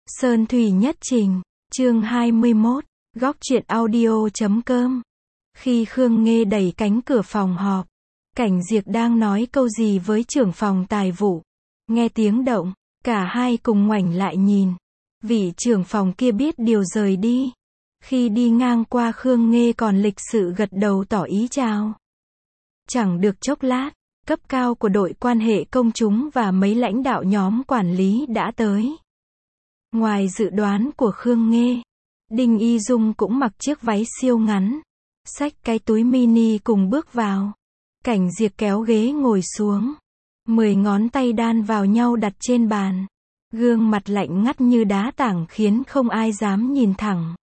Sơn Thủy Nhất Trình, chương 21, góc truyện audio.com. Khi Khương Nghê đẩy cánh cửa phòng họp, Cảnh Diệp đang nói câu gì với trưởng phòng tài vụ. Nghe tiếng động, cả hai cùng ngoảnh lại nhìn. Vị trưởng phòng kia biết điều rời đi. Khi đi ngang qua Khương Nghê còn lịch sự gật đầu tỏ ý chào. Chẳng được chốc lát, cấp cao của đội quan hệ công chúng và mấy lãnh đạo nhóm quản lý đã tới. Ngoài dự đoán của Khương Nghê, Đinh Y Dung cũng mặc chiếc váy siêu ngắn, xách cái túi mini cùng bước vào. Cảnh Diệp kéo ghế ngồi xuống, 10 ngón tay đan vào nhau đặt trên bàn. Gương mặt lạnh ngắt như đá tảng khiến không ai dám nhìn thẳng.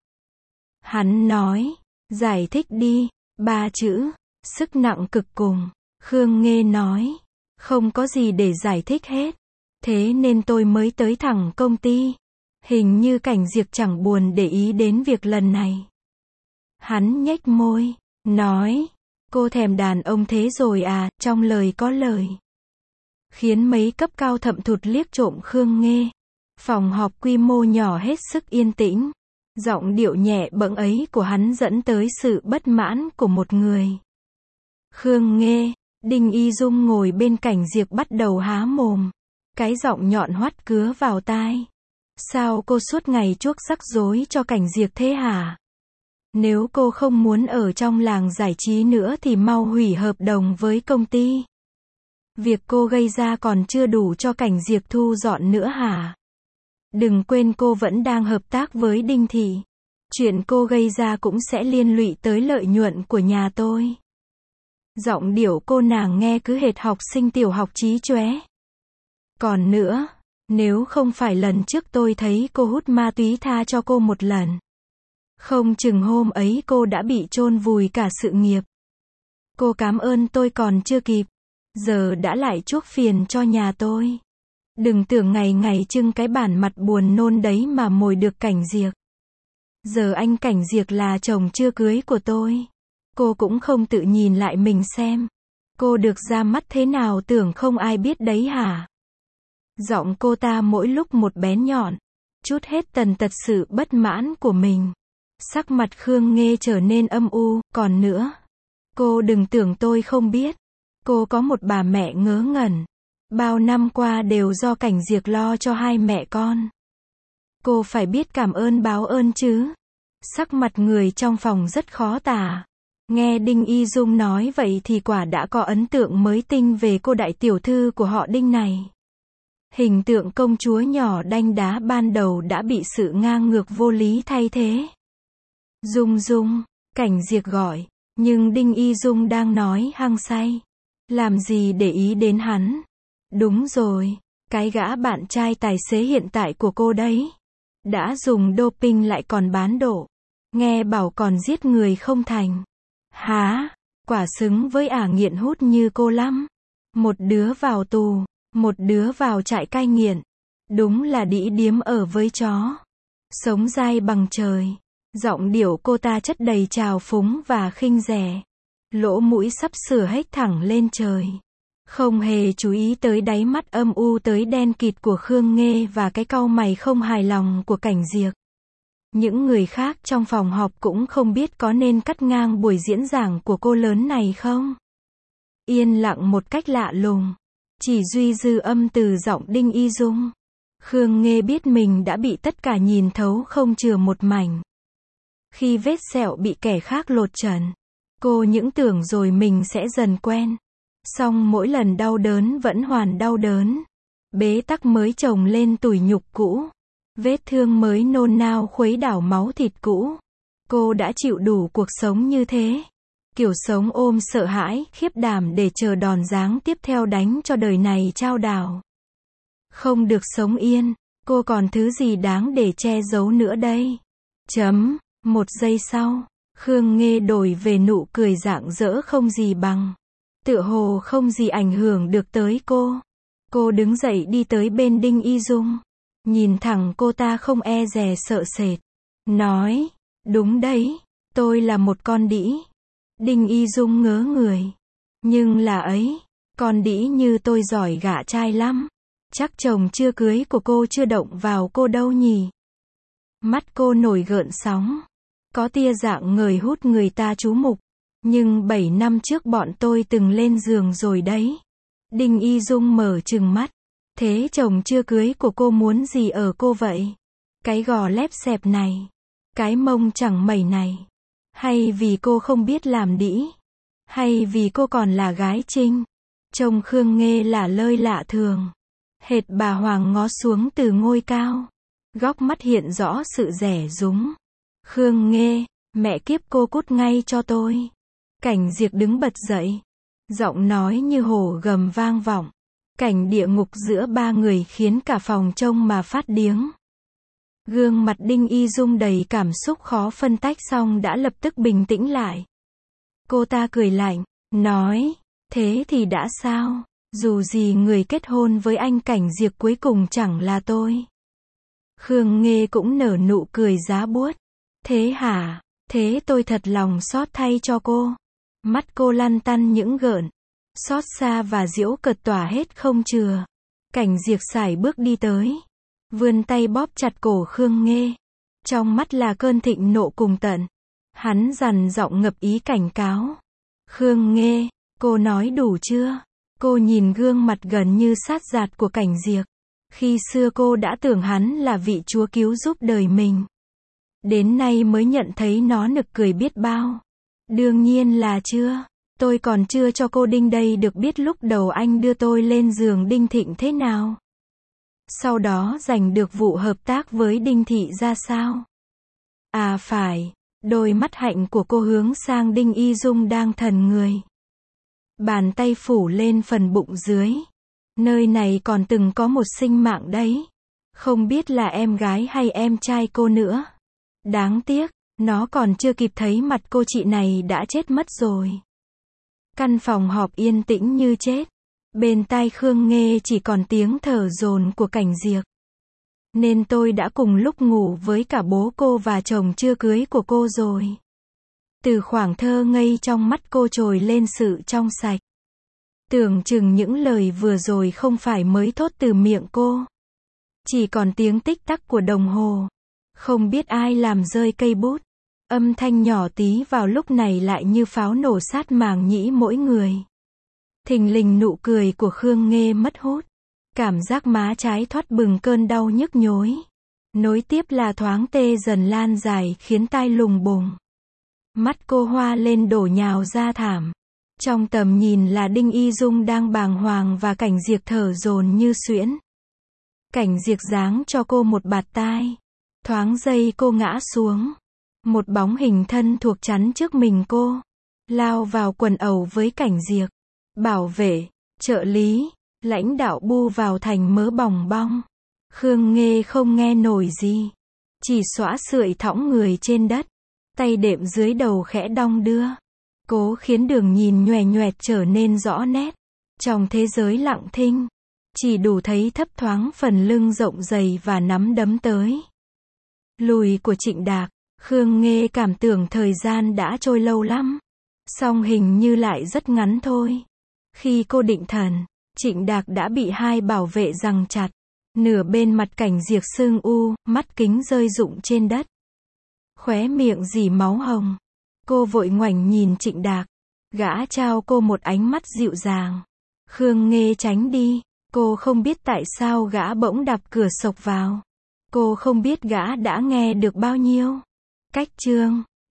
Hắn nói, giải thích đi, 3 chữ, sức nặng cực cùng. Khương Nghê nói, không có gì để giải thích hết. Thế nên tôi mới tới thẳng công ty. Hình như Cảnh Diệp chẳng buồn để ý đến việc lần này. Hắn nhếch môi, nói, cô thèm đàn ông thế rồi à, trong lời có lời. Khiến mấy cấp cao thậm thụt liếc trộm Khương Nghê. Phòng họp quy mô nhỏ hết sức yên tĩnh. Giọng điệu nhẹ bẫng ấy của hắn dẫn tới sự bất mãn của một người. Khương Nghê, Đinh Y Dung ngồi bên Cảnh Diệp bắt đầu há mồm. Cái giọng nhọn hoắt cứa vào tai. Sao cô suốt ngày chuốc rắc rối cho Cảnh Diệp thế hả? Nếu cô không muốn ở trong làng giải trí nữa thì mau hủy hợp đồng với công ty. Việc cô gây ra còn chưa đủ cho Cảnh Diệp thu dọn nữa hả? Đừng quên cô vẫn đang hợp tác với Đinh Thị. Chuyện cô gây ra cũng sẽ liên lụy tới lợi nhuận của nhà tôi. Giọng điệu cô nàng nghe cứ hệt học sinh tiểu học chí chóe. Còn nữa, nếu không phải lần trước tôi thấy cô hút ma túy tha cho cô một lần, không chừng hôm ấy cô đã bị chôn vùi cả sự nghiệp. Cô cảm ơn tôi còn chưa kịp, giờ đã lại chuốc phiền cho nhà tôi. Đừng tưởng ngày ngày trưng cái bản mặt buồn nôn đấy mà mồi được Cảnh Diệp. Giờ anh Cảnh Diệp là chồng chưa cưới của tôi. Cô cũng không tự nhìn lại mình xem. Cô được ra mắt thế nào tưởng không ai biết đấy hả? Giọng cô ta mỗi lúc một bén nhọn, chút hết tần tật sự bất mãn của mình. Sắc mặt Khương Nghê trở nên âm u, còn nữa. Cô đừng tưởng tôi không biết. Cô có một bà mẹ ngớ ngẩn. Bao năm qua đều do Cảnh Diệp lo cho hai mẹ con. Cô phải biết cảm ơn báo ơn chứ. Sắc mặt người trong phòng rất khó tả. Nghe Đinh Y Dung nói vậy thì quả đã có ấn tượng mới tinh về cô đại tiểu thư của họ Đinh này. Hình tượng công chúa nhỏ đanh đá ban đầu đã bị sự ngang ngược vô lý thay thế. Dung Dung, Cảnh Diệp gọi, nhưng Đinh Y Dung đang nói hăng say. Làm gì để ý đến hắn? Đúng rồi, cái gã bạn trai tài xế hiện tại của cô đấy. Đã dùng doping lại còn bán độ. Nghe bảo còn giết người không thành. Hả? Quả xứng với ả nghiện hút như cô lắm. Một đứa vào tù, một đứa vào trại cai nghiện. Đúng là đĩ điếm ở với chó. Sống dai bằng trời. Giọng điệu cô ta chất đầy trào phúng và khinh rẻ. Lỗ mũi sắp sửa hếch thẳng lên trời. Không hề chú ý tới đáy mắt âm u tới đen kịt của Khương Nghê và cái cau mày không hài lòng của Cảnh Diệp. Những người khác trong phòng họp cũng không biết có nên cắt ngang buổi diễn giảng của cô lớn này không. Yên lặng một cách lạ lùng. Chỉ duy dư âm từ giọng Đinh Y Dung. Khương Nghê biết mình đã bị tất cả nhìn thấu không chừa một mảnh. Khi vết sẹo bị kẻ khác lột trần, cô những tưởng rồi mình sẽ dần quen. Song mỗi lần đau đớn vẫn hoàn đau đớn. Bế tắc mới chồng lên tủi nhục cũ. Vết thương mới nôn nao khuấy đảo máu thịt cũ. Cô đã chịu đủ cuộc sống như thế. Kiểu sống ôm sợ hãi, khiếp đảm để chờ đòn giáng tiếp theo đánh cho đời này trao đảo. Không được sống yên, cô còn thứ gì đáng để che giấu nữa đây? Một giây sau, Khương Nghê đổi về nụ cười rạng rỡ không gì bằng. Tựa hồ không gì ảnh hưởng được tới cô. Cô đứng dậy đi tới bên Đinh Y Dung. Nhìn thẳng cô ta không e dè sợ sệt. Nói, đúng đấy, tôi là một con đĩ. Đinh Y Dung ngớ người. Nhưng là ấy, con đĩ như tôi giỏi gạ trai lắm. Chắc chồng chưa cưới của cô chưa động vào cô đâu nhỉ? Mắt cô nổi gợn sóng. Có tia dạng ngời hút người ta chú mục. Nhưng 7 năm trước bọn tôi từng lên giường rồi đấy. Đinh Y Dung mở trừng mắt. Thế chồng chưa cưới của cô muốn gì ở cô vậy? Cái gò lép xẹp này. Cái mông chẳng mẩy này. Hay vì cô không biết làm đĩ? Hay vì cô còn là gái trinh? Trông Khương Nghê lả lơi lạ thường. Hệt bà Hoàng ngó xuống từ ngôi cao. Góc mắt hiện rõ sự rẻ rúng. Khương Nghê, mẹ kiếp cô cút ngay cho tôi. Cảnh Diệc đứng bật dậy. Giọng nói như hổ gầm vang vọng. Cảnh địa ngục giữa ba người khiến cả phòng trông mà phát điếng. Gương mặt Đinh Y Dung đầy cảm xúc khó phân tách xong đã lập tức bình tĩnh lại. Cô ta cười lạnh, nói, thế thì đã sao? Dù gì người kết hôn với anh Cảnh Diệc cuối cùng chẳng là tôi. Khương Nghê cũng nở nụ cười giá buốt. Thế hả? Thế tôi thật lòng xót thay cho cô. Mắt cô lăn tăn những gợn. Xót xa và giễu cợt tỏa hết không chừa. Cảnh Diệc sải bước đi tới. Vươn tay bóp chặt cổ Khương Nghê. Trong mắt là cơn thịnh nộ cùng tận. Hắn dằn giọng ngập ý cảnh cáo. Khương Nghê, cô nói đủ chưa? Cô nhìn gương mặt gần như sát giạt của Cảnh Diệc. Khi xưa cô đã tưởng hắn là vị chúa cứu giúp đời mình. Đến nay mới nhận thấy nó nực cười biết bao. Đương nhiên là chưa. Tôi còn chưa cho cô Đinh đây được biết lúc đầu anh đưa tôi lên giường Đinh Thịnh thế nào. Sau đó giành được vụ hợp tác với Đinh Thị ra sao. À phải. Đôi mắt hạnh của cô hướng sang Đinh Y Dung đang thần người. Bàn tay phủ lên phần bụng dưới. Nơi này còn từng có một sinh mạng đấy. Không biết là em gái hay em trai cô nữa. Đáng tiếc, nó còn chưa kịp thấy mặt cô chị này đã chết mất rồi. Căn phòng họp yên tĩnh như chết. Bên tai Khương Nghê chỉ còn tiếng thở dồn của Cảnh Diệc. Nên tôi đã cùng lúc ngủ với cả bố cô và chồng chưa cưới của cô rồi. Từ khoảng thơ ngây trong mắt cô trồi lên sự trong sạch. Tưởng chừng những lời vừa rồi không phải mới thốt từ miệng cô. Chỉ còn tiếng tích tắc của đồng hồ. Không biết ai làm rơi cây bút. Âm thanh nhỏ tí vào lúc này lại như pháo nổ sát màng nhĩ mỗi người. Thình lình nụ cười của Khương Nghê mất hút. Cảm giác má trái thoát bừng cơn đau nhức nhối. Nối tiếp là thoáng tê dần lan dài khiến tai lùng bùng. Mắt cô hoa lên đổ nhào ra thảm. Trong tầm nhìn là Đinh Y Dung đang bàng hoàng và Cảnh Diệc thở dồn như suyễn. Cảnh Diệc giáng cho cô một bạt tai. Thoáng giây cô ngã xuống. Một bóng hình thân thuộc chắn trước mình cô. Lao vào quần ẩu với Cảnh Diệc. Bảo vệ, trợ lý, lãnh đạo bu vào thành mớ bòng bong. Khương Nghê không nghe nổi gì. Chỉ xõa sưởi thõng người trên đất. Tay đệm dưới đầu khẽ đong đưa. Cố khiến đường nhìn nhoè nhoẹt trở nên rõ nét. Trong thế giới lặng thinh. Chỉ đủ thấy thấp thoáng phần lưng rộng dày và nắm đấm tới. Lùi của Trịnh Đạc. Khương Nghê cảm tưởng thời gian đã trôi lâu lắm. Song hình như lại rất ngắn thôi. Khi cô định thần, Trịnh Đạc đã bị hai bảo vệ giằng chặt. Nửa bên mặt Cảnh Diệc sưng u, mắt kính rơi rụng trên đất. Khóe miệng rỉ máu hồng. Cô vội ngoảnh nhìn Trịnh Đạc. Gã trao cô một ánh mắt dịu dàng. Khương Nghê tránh đi. Cô không biết tại sao gã bỗng đạp cửa xộc vào. Cô không biết gã đã nghe được bao nhiêu. Cách chương